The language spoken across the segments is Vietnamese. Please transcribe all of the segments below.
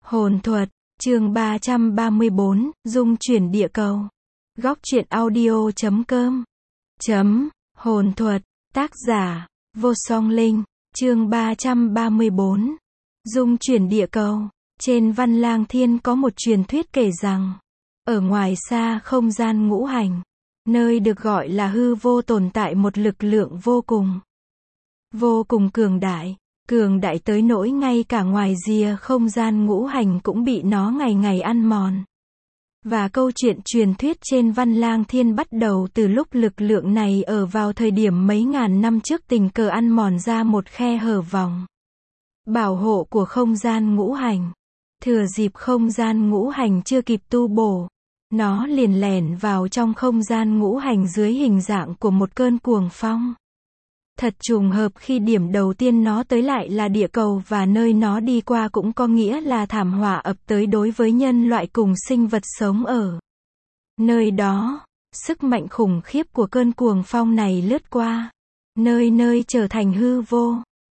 Hồn thuật, chương 334, dung chuyển địa cầu. Góc truyện audio.com. Hồn thuật, tác giả, Vô Song Linh, chương 334. Dung chuyển địa cầu. Trên Văn Lang Thiên có một truyền thuyết kể rằng, ở ngoài xa không gian ngũ hành, nơi được gọi là hư vô tồn tại một lực lượng vô cùng cường đại tới nỗi ngay cả ngoài rìa không gian ngũ hành cũng bị nó ngày ngày ăn mòn. Và câu chuyện truyền thuyết trên Văn Lang Thiên bắt đầu từ lúc lực lượng này ở vào thời điểm mấy ngàn năm trước tình cờ ăn mòn ra một khe hở vòng bảo hộ của không gian ngũ hành. Thừa dịp không gian ngũ hành chưa kịp tu bổ, nó liền lẻn vào trong không gian ngũ hành dưới hình dạng của một cơn cuồng phong. Thật trùng hợp khi điểm đầu tiên nó tới lại là địa cầu và nơi nó đi qua cũng có nghĩa là thảm họa ập tới đối với nhân loại cùng sinh vật sống ở nơi đó. Sức mạnh khủng khiếp của cơn cuồng phong này lướt qua nơi nơi trở thành hư vô.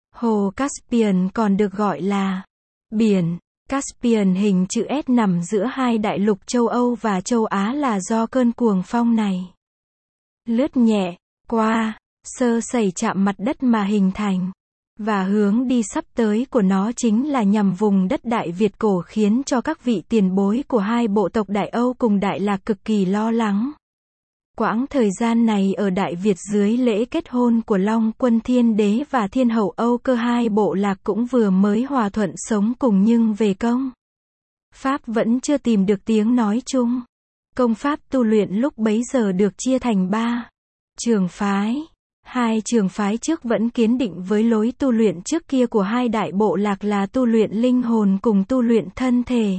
Hồ Caspian còn được gọi là biển Caspian hình chữ S nằm giữa hai đại lục châu Âu và châu Á là do cơn cuồng phong này lướt nhẹ qua, sơ sẩy chạm mặt đất mà hình thành. Và hướng đi sắp tới của nó chính là nhằm vùng đất Đại Việt cổ, khiến cho các vị tiền bối của hai bộ tộc Đại Âu cùng Đại Lạc cực kỳ lo lắng. Quãng thời gian này ở Đại Việt dưới lễ kết hôn của Long Quân Thiên Đế và Thiên Hậu Âu Cơ, hai bộ lạc cũng vừa mới hòa thuận sống cùng, nhưng về công pháp vẫn chưa tìm được tiếng nói chung. Công pháp tu luyện lúc bấy giờ được chia thành 3 trường phái. Hai trường phái trước vẫn kiên định với lối tu luyện trước kia của hai đại bộ lạc là tu luyện linh hồn cùng tu luyện thân thể.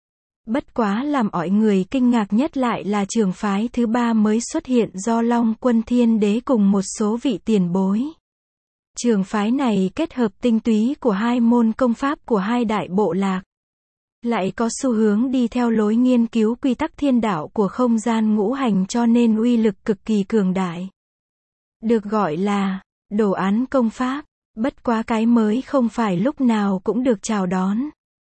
Bất quá làm mọi người kinh ngạc nhất lại là trường phái thứ 3 mới xuất hiện do Long Quân Thiên Đế cùng một số vị tiền bối. Trường phái này kết hợp tinh túy của hai môn công pháp của hai đại bộ lạc, lại có xu hướng đi theo lối nghiên cứu quy tắc thiên đạo của không gian ngũ hành, cho nên uy lực cực kỳ cường đại. Được gọi là đồ án công pháp. Bất quá cái mới không phải lúc nào cũng được chào đón.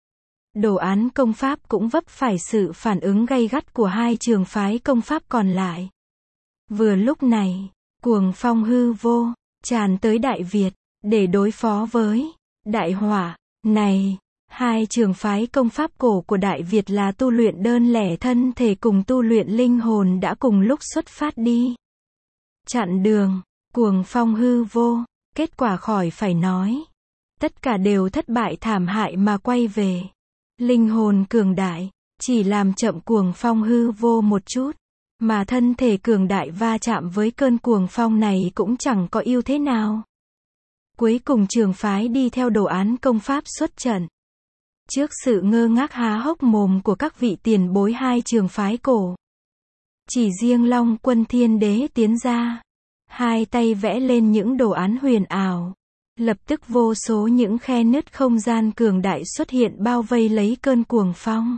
Đồ án công pháp cũng vấp phải sự phản ứng gay gắt của hai trường phái công pháp còn lại. Vừa lúc này, cuồng phong hư vô tràn tới Đại Việt để đối phó với đại họa này. Hai trường phái công pháp cổ của Đại Việt là tu luyện đơn lẻ thân thể cùng tu luyện linh hồn đã cùng lúc xuất phát đi chặn đường cuồng phong hư vô. Kết quả khỏi phải nói, tất cả đều thất bại thảm hại mà quay về. Linh hồn cường đại chỉ làm chậm cuồng phong hư vô một chút, mà thân thể cường đại va chạm với cơn cuồng phong này cũng chẳng có ưu thế nào. Cuối cùng trường phái đi theo đồ án công pháp xuất trận. Trước sự ngơ ngác há hốc mồm của các vị tiền bối hai trường phái cổ, chỉ riêng Long Quân Thiên Đế tiến ra, hai tay vẽ lên những đồ án huyền ảo. Lập tức vô số những khe nứt không gian cường đại xuất hiện bao vây lấy cơn cuồng phong.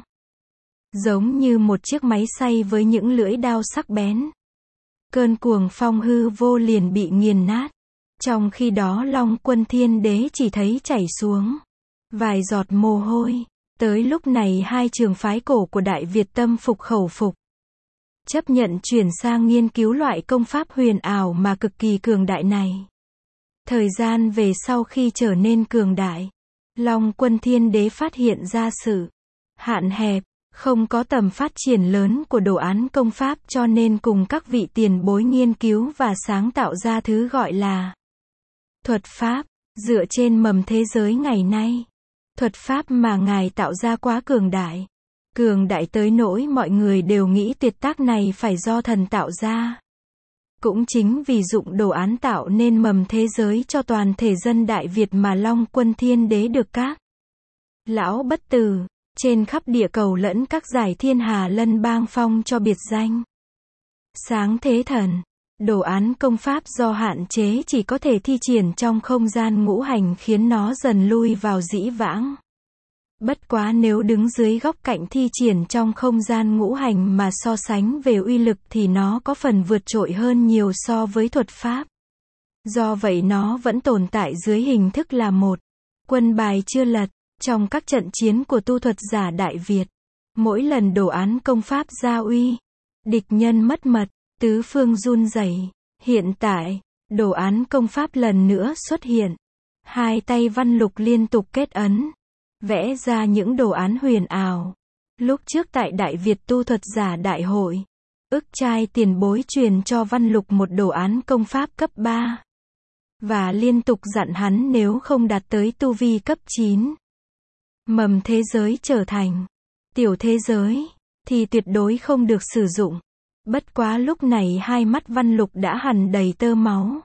Giống như một chiếc máy xay với những lưỡi đao sắc bén. Cơn cuồng phong hư vô liền bị nghiền nát. Trong khi đó Long Quân Thiên Đế chỉ thấy chảy xuống vài giọt mồ hôi. Tới lúc này hai trường phái cổ của Đại Việt tâm phục khẩu phục, chấp nhận chuyển sang nghiên cứu loại công pháp huyền ảo mà cực kỳ cường đại này. Thời gian về sau khi trở nên cường đại, Long Quân Thiên Đế phát hiện ra sự hạn hẹp, không có tầm phát triển lớn của đồ án công pháp, cho nên cùng các vị tiền bối nghiên cứu và sáng tạo ra thứ gọi là thuật pháp. Dựa trên mầm thế giới ngày nay, thuật pháp mà ngài tạo ra quá cường đại tới nỗi mọi người đều nghĩ tuyệt tác này phải do thần tạo ra. Cũng chính vì dụng đồ án tạo nên mầm thế giới cho toàn thể dân Đại Việt mà Long Quân Thiên Đế được các lão bất tử trên khắp địa cầu lẫn các giải thiên hà lân bang phong cho biệt danh Sáng Thế Thần. Đồ án công pháp do hạn chế chỉ có thể thi triển trong không gian ngũ hành khiến nó dần lui vào dĩ vãng. Bất quá nếu đứng dưới góc cạnh thi triển trong không gian ngũ hành mà so sánh về uy lực thì nó có phần vượt trội hơn nhiều so với thuật pháp. Do vậy nó vẫn tồn tại dưới hình thức là một quân bài chưa lật. Trong các trận chiến của tu thuật giả Đại Việt, mỗi lần đồ án công pháp ra uy, địch nhân mất mật, tứ phương run rẩy. Hiện tại, đồ án công pháp lần nữa xuất hiện. Hai tay Văn Lục liên tục kết ấn, vẽ ra những đồ án huyền ảo. Lúc trước tại Đại Việt tu thuật giả đại hội, Ức Trai tiền bối truyền cho Văn Lục một đồ án công pháp cấp 3. Và liên tục dặn hắn nếu không đạt tới tu vi cấp 9, mầm thế giới trở thành tiểu thế giới, thì tuyệt đối không được sử dụng. Bất quá lúc này hai mắt Văn Lục đã hằn đầy tơ máu.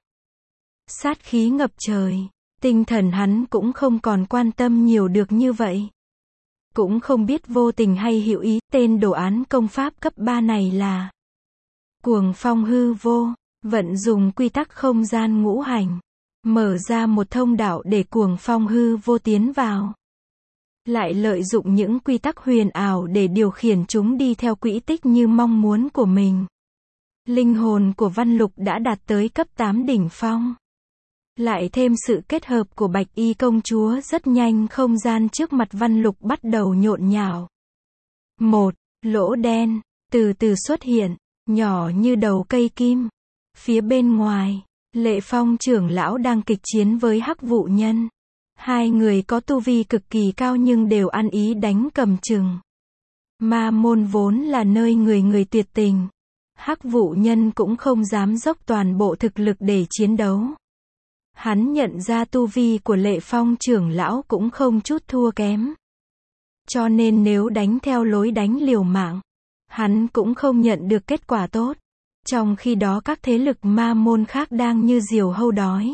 Sát khí ngập trời, tinh thần hắn cũng không còn quan tâm nhiều được như vậy. Cũng không biết vô tình hay hữu ý, tên đồ án công pháp cấp 3 này là Cuồng Phong Hư Vô, vận dùng quy tắc không gian ngũ hành, mở ra một thông đạo để Cuồng Phong Hư Vô tiến vào. Lại lợi dụng những quy tắc huyền ảo để điều khiển chúng đi theo quỹ tích như mong muốn của mình. Linh hồn của Văn Lục đã đạt tới cấp 8 đỉnh phong. Lại thêm sự kết hợp của Bạch Y công chúa, rất nhanh không gian trước mặt Văn Lục bắt đầu nhộn nhạo. Một lỗ đen từ từ xuất hiện, nhỏ như đầu cây kim. Phía bên ngoài, Lệ Phong trưởng lão đang kịch chiến với Hắc Vụ Nhân. Hai người có tu vi cực kỳ cao nhưng đều ăn ý đánh cầm chừng. Ma môn vốn là nơi người người tuyệt tình. Hắc Vụ Nhân cũng không dám dốc toàn bộ thực lực để chiến đấu. Hắn nhận ra tu vi của Lệ Phong trưởng lão cũng không chút thua kém. Cho nên nếu đánh theo lối đánh liều mạng, hắn cũng không nhận được kết quả tốt. Trong khi đó các thế lực ma môn khác đang như diều hâu đói,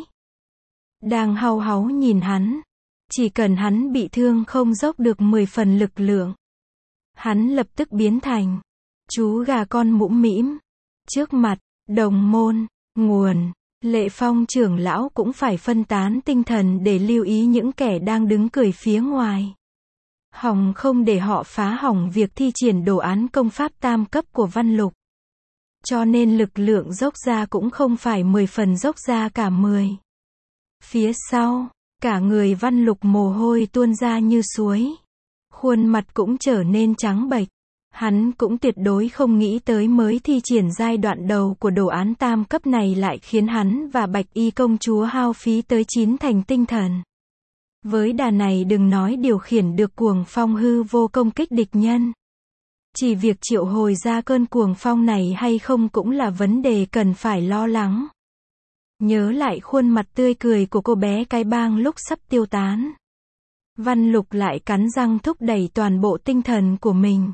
đang hau háu nhìn hắn. Chỉ cần hắn bị thương không dốc được 10 phần lực lượng, hắn lập tức biến thành chú gà con mũm mĩm. Trước mặt đồng môn, nguồn, Lệ Phong trưởng lão cũng phải phân tán tinh thần để lưu ý những kẻ đang đứng cười phía ngoài. Hòng không để họ phá hỏng việc thi triển đồ án công pháp tam cấp của Văn Lục. Cho nên lực lượng dốc ra cũng không phải 10 phần dốc ra cả 10. Phía sau, cả người Văn Lục mồ hôi tuôn ra như suối. Khuôn mặt cũng trở nên trắng bệch. Hắn cũng tuyệt đối không nghĩ tới mới thi triển giai đoạn đầu của đồ án tam cấp này lại khiến hắn và Bạch Y công chúa hao phí tới 9 thành tinh thần. Với đà này đừng nói điều khiển được Cuồng Phong Hư Vô công kích địch nhân. Chỉ việc triệu hồi ra cơn cuồng phong này hay không cũng là vấn đề cần phải lo lắng. Nhớ lại khuôn mặt tươi cười của cô bé cái bang lúc sắp tiêu tán, Văn Lục lại cắn răng thúc đẩy toàn bộ tinh thần của mình.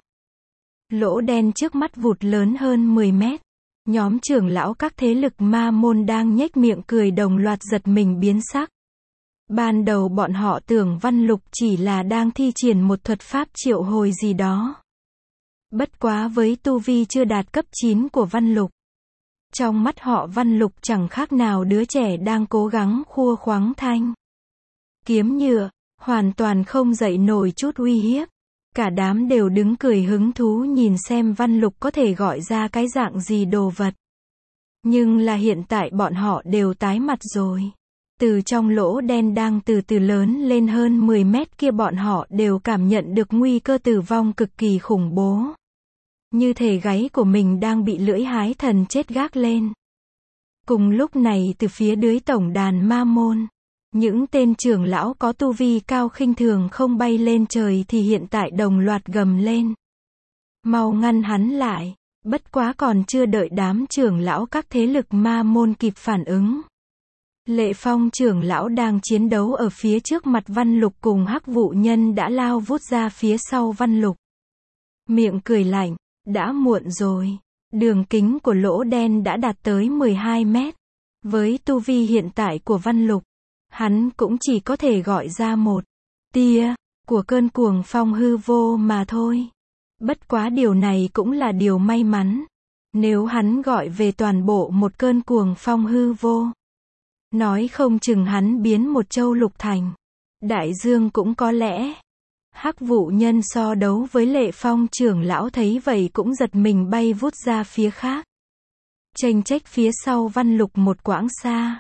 Lỗ đen trước mắt vụt lớn hơn 10 mét. Nhóm trưởng lão các thế lực ma môn đang nhếch miệng cười đồng loạt giật mình biến sắc. Ban đầu bọn họ tưởng Văn Lục chỉ là đang thi triển một thuật pháp triệu hồi gì đó. Bất quá với tu vi chưa đạt cấp 9 của Văn Lục, trong mắt họ Văn Lục chẳng khác nào đứa trẻ đang cố gắng khua khoáng thanh kiếm nhựa, hoàn toàn không dậy nổi chút uy hiếp. Cả đám đều đứng cười hứng thú nhìn xem Văn Lục có thể gọi ra cái dạng gì đồ vật. Nhưng là hiện tại bọn họ đều tái mặt rồi. Từ trong lỗ đen đang từ từ lớn lên hơn 10 mét kia bọn họ đều cảm nhận được nguy cơ tử vong cực kỳ khủng bố. Như thể gáy của mình đang bị lưỡi hái thần chết gác lên. Cùng lúc này từ phía dưới tổng đàn ma môn, những tên trưởng lão có tu vi cao khinh thường không bay lên trời thì hiện tại đồng loạt gầm lên. Mau ngăn hắn lại. Bất quá còn chưa đợi đám trưởng lão các thế lực ma môn kịp phản ứng. Lệ Phong trưởng lão đang chiến đấu ở phía trước mặt Văn Lục cùng Hắc Vụ Nhân đã lao vút ra phía sau Văn Lục. Miệng cười lạnh, đã muộn rồi. Đường kính của lỗ đen đã đạt tới 12 mét. Với tu vi hiện tại của Văn Lục, hắn cũng chỉ có thể gọi ra một tia của cơn cuồng phong hư vô mà thôi. Bất quá điều này cũng là điều may mắn. Nếu hắn gọi về toàn bộ một cơn cuồng phong hư vô, nói không chừng hắn biến một châu lục thành đại dương cũng có lẽ. Hắc Vụ Nhân so đấu với Lệ Phong trưởng lão thấy vậy cũng giật mình bay vút ra phía khác. Chênh chếch phía sau Văn Lục một quãng xa.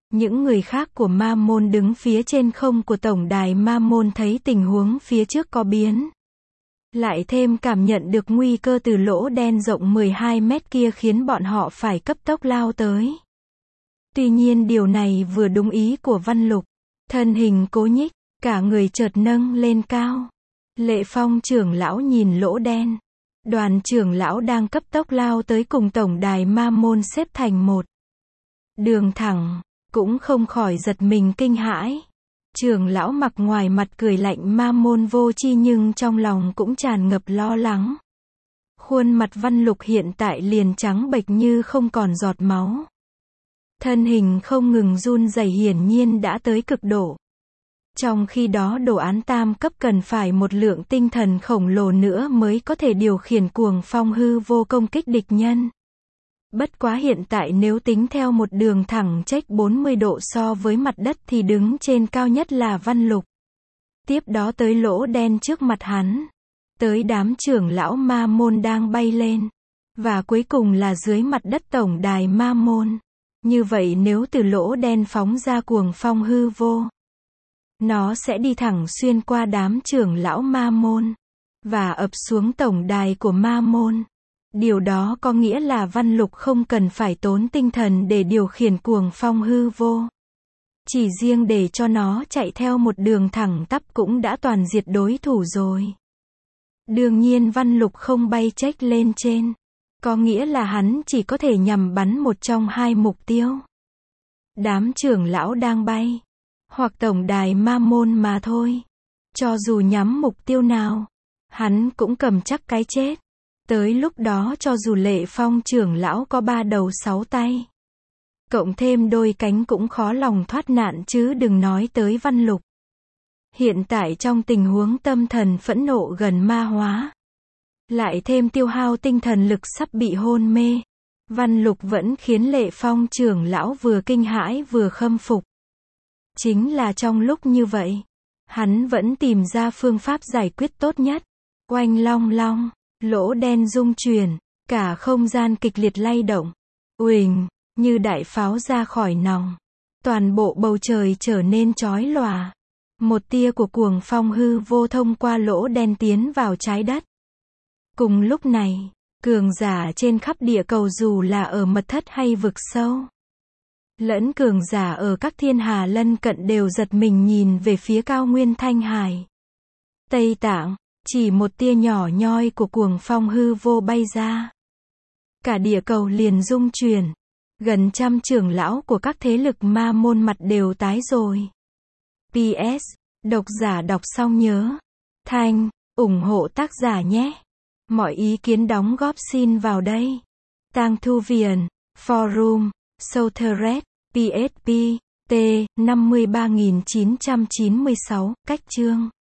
Những người khác của Ma Môn đứng phía trên không của tổng đài Ma Môn thấy tình huống phía trước có biến. Lại thêm cảm nhận được nguy cơ từ lỗ đen rộng 12 mét kia khiến bọn họ phải cấp tốc lao tới. Tuy nhiên điều này vừa đúng ý của Văn Lục. Thân hình cố nhích, cả người chợt nâng lên cao. Lệ Phong trưởng lão nhìn lỗ đen. Đoàn trưởng lão đang cấp tốc lao tới cùng tổng đài Ma Môn xếp thành một đường thẳng, cũng không khỏi giật mình kinh hãi. Trưởng lão mặc ngoài mặt cười lạnh Ma Môn vô tri nhưng trong lòng cũng tràn ngập lo lắng. Khuôn mặt Văn Lục hiện tại liền trắng bệch như không còn giọt máu. Thân hình không ngừng run rẩy hiển nhiên đã tới cực độ. Trong khi đó đồ án tam cấp cần phải một lượng tinh thần khổng lồ nữa mới có thể điều khiển cuồng phong hư vô công kích địch nhân. Bất quá hiện tại nếu tính theo một đường thẳng chếch 40 độ so với mặt đất thì đứng trên cao nhất là Văn Lục. Tiếp đó tới lỗ đen trước mặt hắn. Tới đám trưởng lão Ma Môn đang bay lên. Và cuối cùng là dưới mặt đất tổng đài Ma Môn. Như vậy nếu từ lỗ đen phóng ra cuồng phong hư vô, nó sẽ đi thẳng xuyên qua đám trưởng lão Ma Môn. Và ập xuống tổng đài của Ma Môn. Điều đó có nghĩa là Văn Lục không cần phải tốn tinh thần để điều khiển cuồng phong hư vô. Chỉ riêng để cho nó chạy theo một đường thẳng tắp cũng đã toàn diệt đối thủ rồi. Đương nhiên Văn Lục không bay chếch lên trên. Có nghĩa là hắn chỉ có thể nhằm bắn một trong hai mục tiêu. Đám trưởng lão đang bay. Hoặc tổng đài Ma Môn mà thôi. Cho dù nhắm mục tiêu nào, hắn cũng cầm chắc cái chết. Tới lúc đó cho dù Lệ Phong trưởng lão có 3 đầu 6 tay, cộng thêm đôi cánh cũng khó lòng thoát nạn chứ đừng nói tới Văn Lục. Hiện tại trong tình huống tâm thần phẫn nộ gần ma hóa, lại thêm tiêu hao tinh thần lực sắp bị hôn mê, Văn Lục vẫn khiến Lệ Phong trưởng lão vừa kinh hãi vừa khâm phục. Chính là trong lúc như vậy, hắn vẫn tìm ra phương pháp giải quyết tốt nhất. Oanh long long, lỗ đen rung chuyển, cả không gian kịch liệt lay động. Uỳnh, như đại pháo ra khỏi nòng. Toàn bộ bầu trời trở nên chói lòa. Một tia của cuồng phong hư vô thông qua lỗ đen tiến vào trái đất. Cùng lúc này, cường giả trên khắp địa cầu dù là ở mật thất hay vực sâu, lẫn cường giả ở các thiên hà lân cận đều giật mình nhìn về phía cao nguyên Thanh Hải. Tây Tạng, chỉ một tia nhỏ nhoi của cuồng phong hư vô bay ra. Cả địa cầu liền rung chuyển. Gần trăm trưởng lão của các thế lực Ma Môn mặt đều tái rồi. PS, độc giả đọc xong nhớ thanh, ủng hộ tác giả nhé. Mọi ý kiến đóng góp xin vào đây. Tang Thu Viền, Forum, Soulthread, PSP, T, 53996, cách chương.